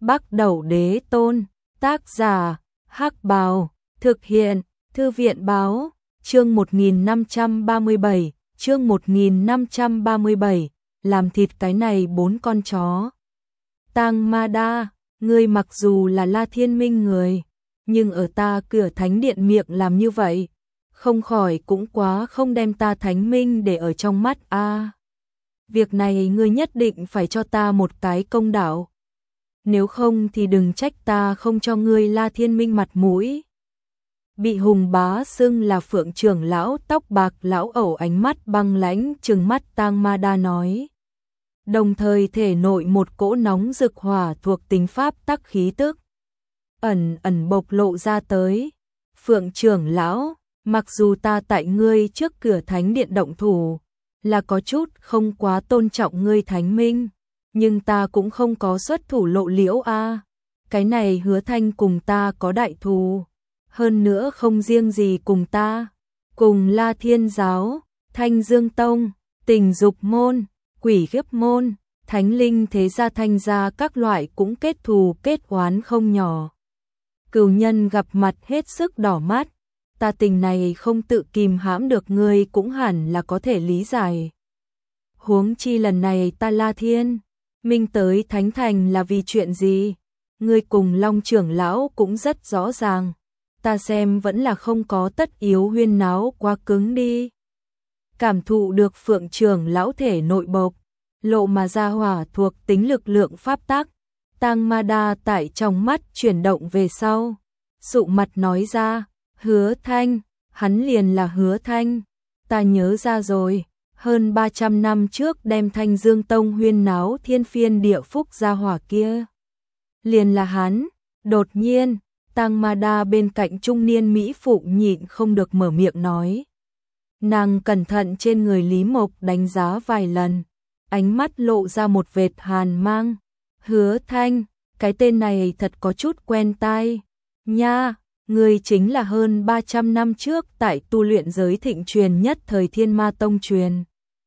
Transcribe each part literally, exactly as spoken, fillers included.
Bắc Đẩu Đế Tôn, tác giả, Hắc Bào, thực hiện, Thư viện Báo, chương một nghìn năm trăm ba mươi bảy, chương một nghìn năm trăm ba mươi bảy, làm thịt cái này bốn con chó. Tang Ma Đa, ngươi mặc dù là La Thiên Minh người, nhưng ở ta cửa thánh điện miệng làm như vậy, không khỏi cũng quá không đem ta thánh minh để ở trong mắt a. À, việc này ngươi nhất định phải cho ta một cái công đạo. Nếu không thì đừng trách ta không cho ngươi La Thiên Minh mặt mũi. Bị Hùng Bá xưng là Phượng trưởng lão tóc bạc lão ẩu ánh mắt băng lãnh trừng mắt Tang Ma Đa nói. Đồng thời thể nội một cỗ nóng rực hỏa thuộc tính pháp tắc khí tức ẩn ẩn bộc lộ ra tới. Phượng trưởng lão, mặc dù ta tại ngươi trước cửa thánh điện động thủ, là có chút không quá tôn trọng ngươi thánh minh, nhưng ta cũng không có xuất thủ lộ liễu a. À. Cái này Hứa Thanh cùng ta có đại thù, hơn nữa không riêng gì cùng ta, cùng La Thiên giáo, Thanh Dương tông, Tình Dục môn, Quỷ Khiếp môn, Thánh Linh thế gia Thanh gia các loại cũng kết thù kết oán không nhỏ. Cửu nhân gặp mặt hết sức đỏ mắt, ta tình này không tự kìm hãm được ngươi cũng hẳn là có thể lý giải. Huống chi lần này ta La Thiên Minh tới Thánh Thành là vì chuyện gì? Ngươi cùng Long trưởng lão cũng rất rõ ràng, ta xem vẫn là không có tất yếu huyên náo quá cứng đi. Cảm thụ được Phượng trưởng lão thể nội bộc lộ mà ra hỏa thuộc tính lực lượng pháp tắc, Tang Ma Đa tại trong mắt chuyển động về sau, sụ mặt nói ra, Hứa Thanh, hắn liền là Hứa Thanh, ta nhớ ra rồi, hơn ba trăm năm trước đem Thanh Dương tông huyên náo thiên phiên địa phúc ra hỏa kia. Liền là hắn. Đột nhiên, Tang Ma Đa bên cạnh trung niên mỹ phụ nhịn không được mở miệng nói. Nàng cẩn thận trên người Lý Mộc đánh giá vài lần, ánh mắt lộ ra một vệt hàn mang. Hứa Thanh, cái tên này thật có chút quen tai. Nha, ngươi chính là hơn ba trăm năm trước tại tu luyện giới thịnh truyền nhất thời Thiên Ma tông truyền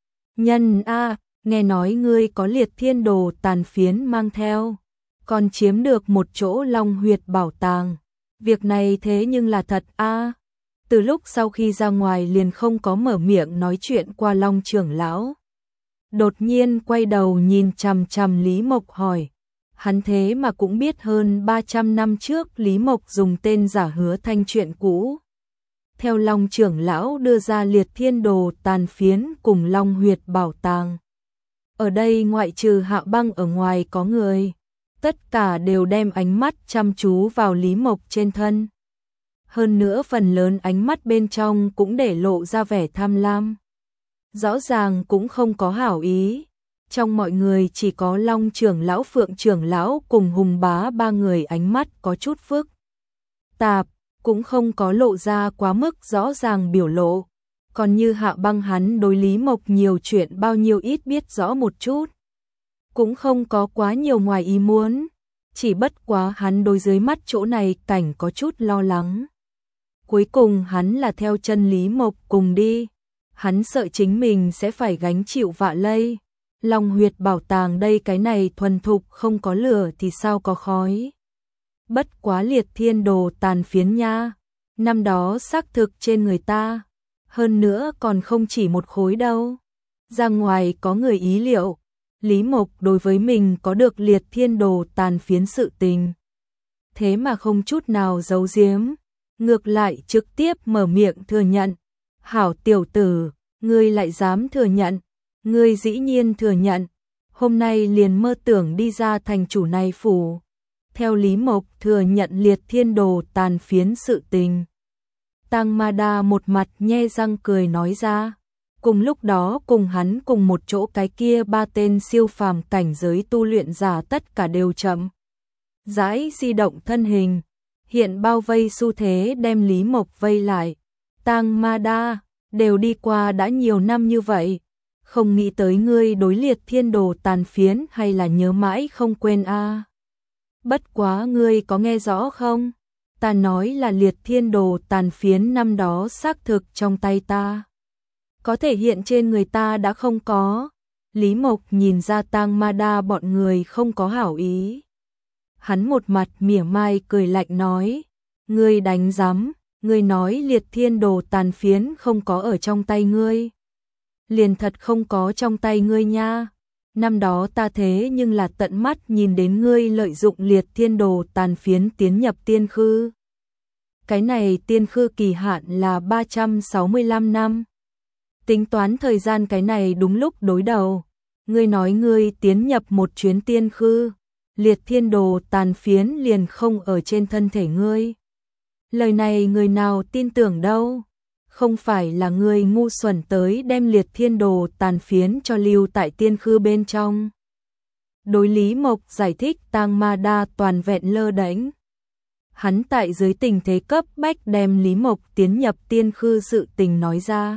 nhân a, nghe nói ngươi có liệt thiên đồ tàn phiến mang theo, còn chiếm được một chỗ long huyệt bảo tàng. Việc này thế nhưng là thật a. Từ lúc sau khi ra ngoài liền không có mở miệng nói chuyện qua Long trưởng lão. Đột nhiên quay đầu nhìn chằm chằm Lý Mộc hỏi, hắn thế mà cũng biết hơn ba trăm năm trước Lý Mộc dùng tên giả Hứa Thanh chuyện cũ. Theo Long trưởng lão đưa ra liệt thiên đồ tàn phiến cùng long huyệt bảo tàng. Ở đây ngoại trừ Hạ Băng ở ngoài có người, tất cả đều đem ánh mắt chăm chú vào Lý Mộc trên thân. Hơn nữa phần lớn ánh mắt bên trong cũng để lộ ra vẻ tham lam. Rõ ràng cũng không có hảo ý. Trong mọi người chỉ có Long trưởng lão, Phượng trưởng lão cùng Hùng Bá ba người ánh mắt có chút phức tạp, cũng không có lộ ra quá mức rõ ràng biểu lộ. Còn như Hạ Băng hắn đối Lý Mộc nhiều chuyện bao nhiêu ít biết rõ một chút, cũng không có quá nhiều ngoài ý muốn, chỉ bất quá hắn đối dưới mắt chỗ này cảnh có chút lo lắng. Cuối cùng hắn là theo chân Lý Mộc cùng đi, hắn sợ chính mình sẽ phải gánh chịu vạ lây. Long huyệt bảo tàng đây cái này thuần thục không có lửa thì sao có khói. Bất quá liệt thiên đồ tàn phiến nha, năm đó xác thực trên người ta, hơn nữa còn không chỉ một khối đâu. Ra ngoài có người ý liệu, Lý Mộc đối với mình có được liệt thiên đồ tàn phiến sự tình, thế mà không chút nào giấu giếm, ngược lại trực tiếp mở miệng thừa nhận. Hảo tiểu tử, ngươi lại dám thừa nhận, ngươi dĩ nhiên thừa nhận, hôm nay liền mơ tưởng đi ra thành chủ này phủ. Theo Lý Mộc thừa nhận liệt thiên đồ tàn phiến sự tình, Tang Ma Đa một mặt nhe răng cười nói ra. Cùng lúc đó cùng hắn cùng một chỗ cái kia ba tên siêu phàm cảnh giới tu luyện giả tất cả đều chậm rãi di động thân hình, hiện bao vây xu thế đem Lý Mộc vây lại. Tang Ma Đa, đều đi qua đã nhiều năm như vậy, không nghĩ tới ngươi đối liệt thiên đồ tàn phiến hay là nhớ mãi không quên a. À. Bất quá ngươi có nghe rõ không? Ta nói là liệt thiên đồ tàn phiến năm đó xác thực trong tay ta, có thể hiện trên người ta đã không có. Lý Mộc nhìn ra Tang Ma Đa bọn người không có hảo ý, Hắn một mặt mỉa mai cười lạnh nói, ngươi đánh rắm, ngươi nói liệt thiên đồ tàn phiến không có ở trong tay ngươi. Liền thật không có trong tay ngươi nha. Năm đó ta thế nhưng là tận mắt nhìn đến ngươi lợi dụng liệt thiên đồ tàn phiến tiến nhập tiên khư. Cái này tiên khư kỳ hạn là ba trăm sáu mươi lăm năm. Tính toán thời gian cái này đúng lúc đối đầu. Ngươi nói ngươi tiến nhập một chuyến tiên khư, liệt thiên đồ tàn phiến liền không ở trên thân thể ngươi. Lời này người nào tin tưởng đâu? Không phải là ngươi ngu xuẩn tới đem liệt thiên đồ tàn phiến cho lưu tại tiên khư bên trong. Đối Lý Mộc giải thích Tang Ma Đa toàn vẹn lơ đễnh. Hắn tại dưới tình thế cấp bách đem Lý Mộc tiến nhập tiên khư sự tình nói ra.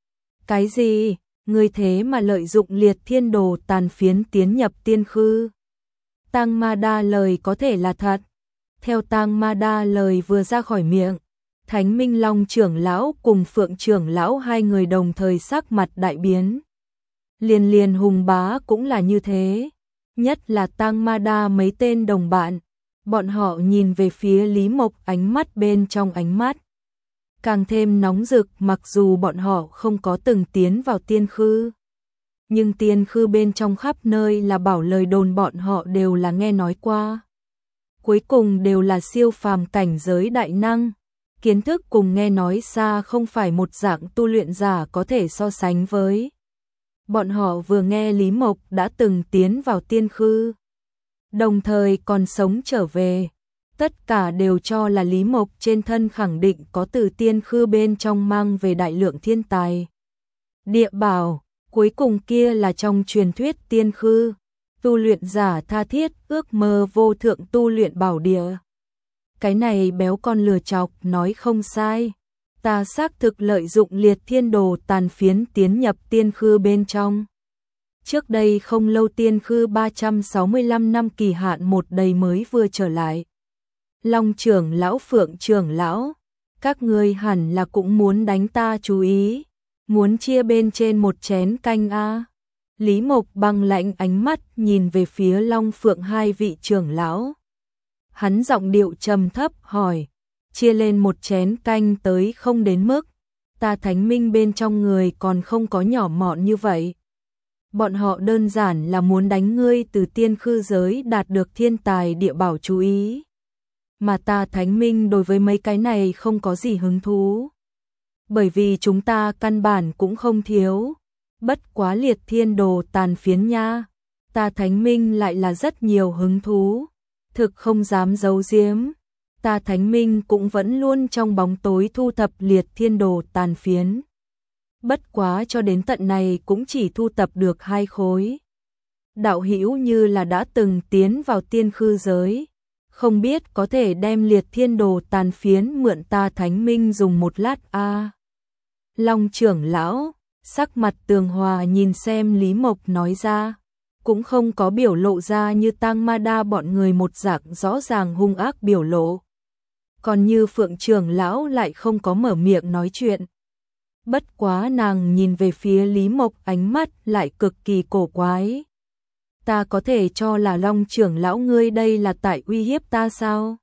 Cái gì? Ngươi thế mà lợi dụng liệt thiên đồ tàn phiến tiến nhập tiên khư? Tang Ma Đa lời có thể là thật. Theo Tang Ma Đa lời vừa ra khỏi miệng, Thánh Minh Long trưởng lão cùng Phượng trưởng lão hai người đồng thời sắc mặt đại biến. Liên Liên Hùng Bá cũng là như thế, nhất là Tang Ma Đa mấy tên đồng bạn, bọn họ nhìn về phía Lý Mộc ánh mắt bên trong ánh mắt càng thêm nóng rực, mặc dù bọn họ không có từng tiến vào tiên khư. Nhưng tiên khư bên trong khắp nơi là bảo lời đồn bọn họ đều là nghe nói qua. Cuối cùng đều là siêu phàm cảnh giới đại năng. Kiến thức cùng nghe nói xa không phải một dạng tu luyện giả có thể so sánh với. Bọn họ vừa nghe Lý Mộc đã từng tiến vào tiên khư, đồng thời còn sống trở về. Tất cả đều cho là Lý Mộc trên thân khẳng định có từ tiên khư bên trong mang về đại lượng thiên tài. Địa bảo, cuối cùng kia là trong truyền thuyết tiên khư. Tu luyện giả tha thiết ước mơ vô thượng tu luyện bảo địa. Cái này béo con lừa chọc nói không sai. Ta xác thực lợi dụng liệt thiên đồ tàn phiến tiến nhập tiên khư bên trong. Trước đây không lâu tiên khư ba trăm sáu mươi lăm năm kỳ hạn một đầy mới vừa trở lại. Long trưởng lão Phượng trưởng lão, các ngươi hẳn là cũng muốn đánh ta chú ý. Muốn chia bên trên một chén canh a. Lý Mộc băng lãnh ánh mắt nhìn về phía Long Phượng hai vị trưởng lão. Hắn giọng điệu trầm thấp hỏi, chia lên một chén canh tới không đến mức, ta Thánh Minh bên trong người còn không có nhỏ mọn như vậy. Bọn họ đơn giản là muốn đánh ngươi từ tiên khư giới đạt được thiên tài địa bảo chú ý. Mà ta Thánh Minh đối với mấy cái này không có gì hứng thú. Bởi vì chúng ta căn bản cũng không thiếu. Bất quá liệt thiên đồ tàn phiến nha. Ta Thánh Minh lại là rất nhiều hứng thú. Thực không dám giấu giếm. Ta Thánh Minh cũng vẫn luôn trong bóng tối thu thập liệt thiên đồ tàn phiến. Bất quá cho đến tận này cũng chỉ thu thập được hai khối. Đạo hữu như là đã từng tiến vào tiên khư giới. Không biết có thể đem liệt thiên đồ tàn phiến mượn ta Thánh Minh dùng một lát a. À. Long trưởng lão, sắc mặt tường hòa nhìn xem Lý Mộc nói ra. Cũng không có biểu lộ ra như Tang Ma Đa bọn người một dạng rõ ràng hung ác biểu lộ. Còn như Phượng trưởng lão lại không có mở miệng nói chuyện. Bất quá nàng nhìn về phía Lý Mộc ánh mắt lại cực kỳ cổ quái. Ta có thể cho là Long trưởng lão ngươi đây là tại uy hiếp ta sao?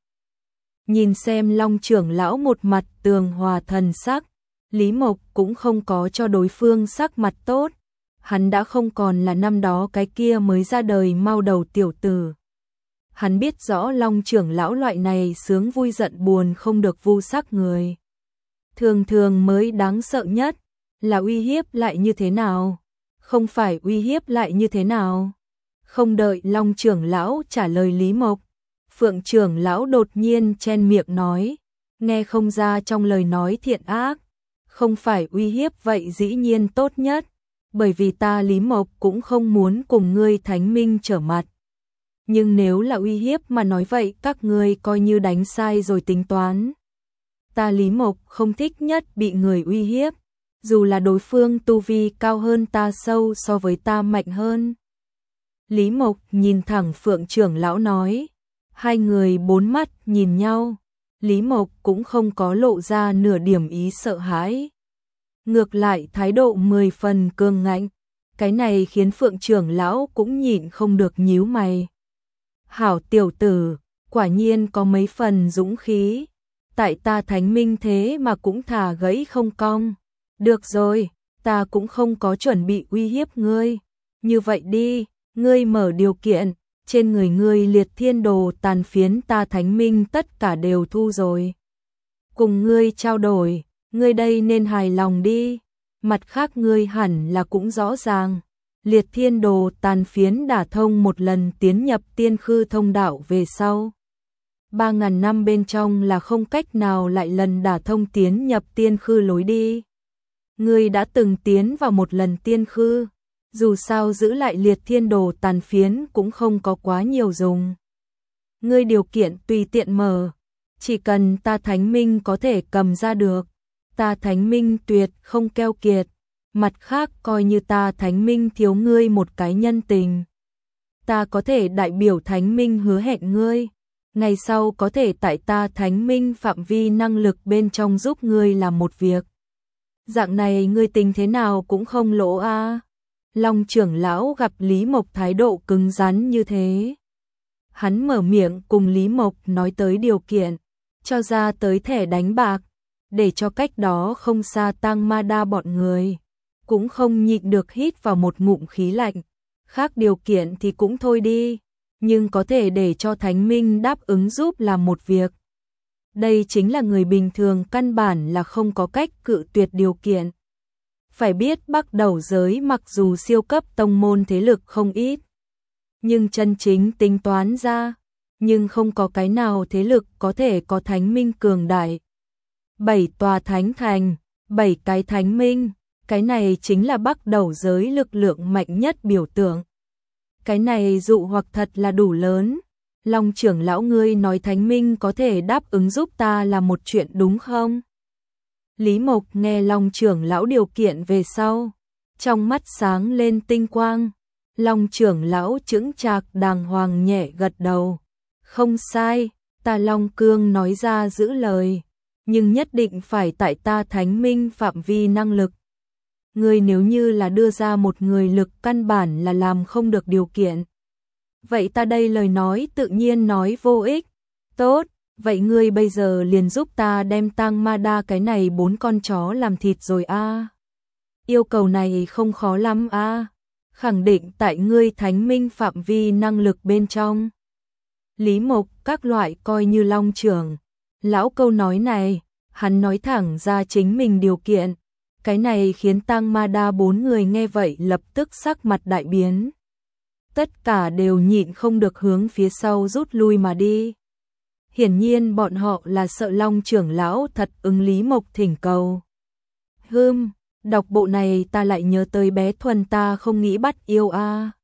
Nhìn xem Long trưởng lão một mặt tường hòa thần sắc, Lý Mộc cũng không có cho đối phương sắc mặt tốt. Hắn đã không còn là năm đó cái kia mới ra đời mau đầu tiểu tử. Hắn biết rõ Long trưởng lão loại này sướng vui giận buồn không được vu sắc người. Thường thường mới đáng sợ nhất là uy hiếp lại như thế nào? Không phải uy hiếp lại như thế nào? Không đợi Long trưởng lão trả lời Lý Mộc, Phượng trưởng lão đột nhiên chen miệng nói, nghe không ra trong lời nói thiện ác. Không phải uy hiếp vậy dĩ nhiên tốt nhất. Bởi vì ta Lý Mộc cũng không muốn cùng ngươi Thánh Minh trở mặt. Nhưng nếu là uy hiếp mà nói vậy các ngươi coi như đánh sai rồi tính toán. Ta Lý Mộc không thích nhất bị người uy hiếp. Dù là đối phương tu vi cao hơn ta sâu so với ta mạnh hơn. Lý Mộc nhìn thẳng Phượng trưởng lão nói. Hai người bốn mắt nhìn nhau. Lý Mộc cũng không có lộ ra nửa điểm ý sợ hãi. Ngược lại thái độ mười phần cương ngạnh. Cái này khiến Phượng trưởng lão cũng nhịn không được nhíu mày. Hảo tiểu tử, quả nhiên có mấy phần dũng khí. Tại ta thánh minh thế mà cũng thả gãy không cong. Được rồi, ta cũng không có chuẩn bị uy hiếp ngươi. Như vậy đi, ngươi mở điều kiện, trên người ngươi liệt thiên đồ tàn phiến ta thánh minh tất cả đều thu rồi. Cùng ngươi trao đổi, ngươi đây nên hài lòng đi. Mặt khác ngươi hẳn là cũng rõ ràng. Liệt thiên đồ tàn phiến đả thông một lần tiến nhập tiên khư thông đạo về sau. Ba ngàn năm bên trong là không cách nào lại lần đả thông tiến nhập tiên khư lối đi. Ngươi đã từng tiến vào một lần tiên khư, dù sao giữ lại liệt thiên đồ tàn phiến cũng không có quá nhiều dùng. Ngươi điều kiện tùy tiện mở, chỉ cần ta thánh minh có thể cầm ra được, ta thánh minh tuyệt không keo kiệt, mặt khác coi như ta thánh minh thiếu ngươi một cái nhân tình. Ta có thể đại biểu thánh minh hứa hẹn ngươi, ngày sau có thể tại ta thánh minh phạm vi năng lực bên trong giúp ngươi làm một việc. Dạng này ngươi tính thế nào cũng không lỗ a. À. Long trưởng lão gặp Lý Mộc thái độ cứng rắn như thế. Hắn mở miệng cùng Lý Mộc nói tới điều kiện, cho ra tới thẻ đánh bạc, để cho cách đó không xa Tang Ma Đa bọn người. Cũng không nhịn được hít vào một ngụm khí lạnh. Khác điều kiện thì cũng thôi đi, nhưng có thể để cho Thánh Minh đáp ứng giúp làm một việc. Đây chính là người bình thường căn bản là không có cách cự tuyệt điều kiện. Phải biết Bắc Đầu giới mặc dù siêu cấp tông môn thế lực không ít, nhưng chân chính tính toán ra, nhưng không có cái nào thế lực có thể có Thánh Minh cường đại. Bảy tòa thánh thành, bảy cái Thánh Minh, cái này chính là Bắc Đầu giới lực lượng mạnh nhất biểu tượng. Cái này dụ hoặc thật là đủ lớn. Long trưởng lão ngươi nói Thánh Minh có thể đáp ứng giúp ta là một chuyện đúng không? Lý Mộc nghe Long trưởng lão điều kiện về sau, trong mắt sáng lên tinh quang. Long trưởng lão chững chạc đàng hoàng nhẹ gật đầu. Không sai, ta Long Cương nói ra giữ lời, nhưng nhất định phải tại ta Thánh Minh phạm vi năng lực. Ngươi nếu như là đưa ra một người lực căn bản là làm không được điều kiện. Vậy ta đây lời nói tự nhiên nói vô ích. Tốt, vậy ngươi bây giờ liền giúp ta đem Tang Ma Đa cái này bốn con chó làm thịt rồi a. À. Yêu cầu này không khó lắm a. À. Khẳng định tại ngươi Thánh Minh phạm vi năng lực bên trong. Lý Mộc các loại coi như Long trưởng. Lão câu nói này, hắn nói thẳng ra chính mình điều kiện. Cái này khiến Tang Ma Đa bốn người nghe vậy lập tức sắc mặt đại biến. Tất cả đều nhịn không được hướng phía sau rút lui mà đi. Hiển nhiên bọn họ là sợ Long trưởng lão thật ứng Lý Mộc thỉnh cầu. Hừm, đọc bộ này ta lại nhớ tới bé Thuần ta không nghĩ bắt yêu a. À.